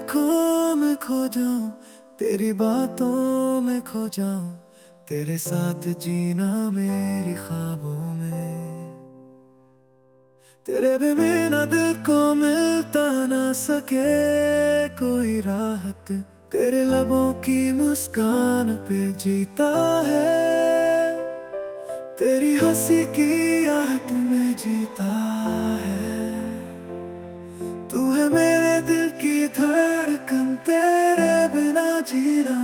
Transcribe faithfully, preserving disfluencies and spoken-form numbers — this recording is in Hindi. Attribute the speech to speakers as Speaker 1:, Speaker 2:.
Speaker 1: आँखों में खो जाऊं, तेरी बातों में खो जाऊं, तेरे साथ जीना मेरी ख्वाबों में। तेरे बिना दिल को मिलता ना सके कोई राहत, तेरे लबों की मुस्कान पे जीता है, तेरी हंसी की आहट में जीता है। तू है मेरे दिल की धड़कन, तेरे बिना जीना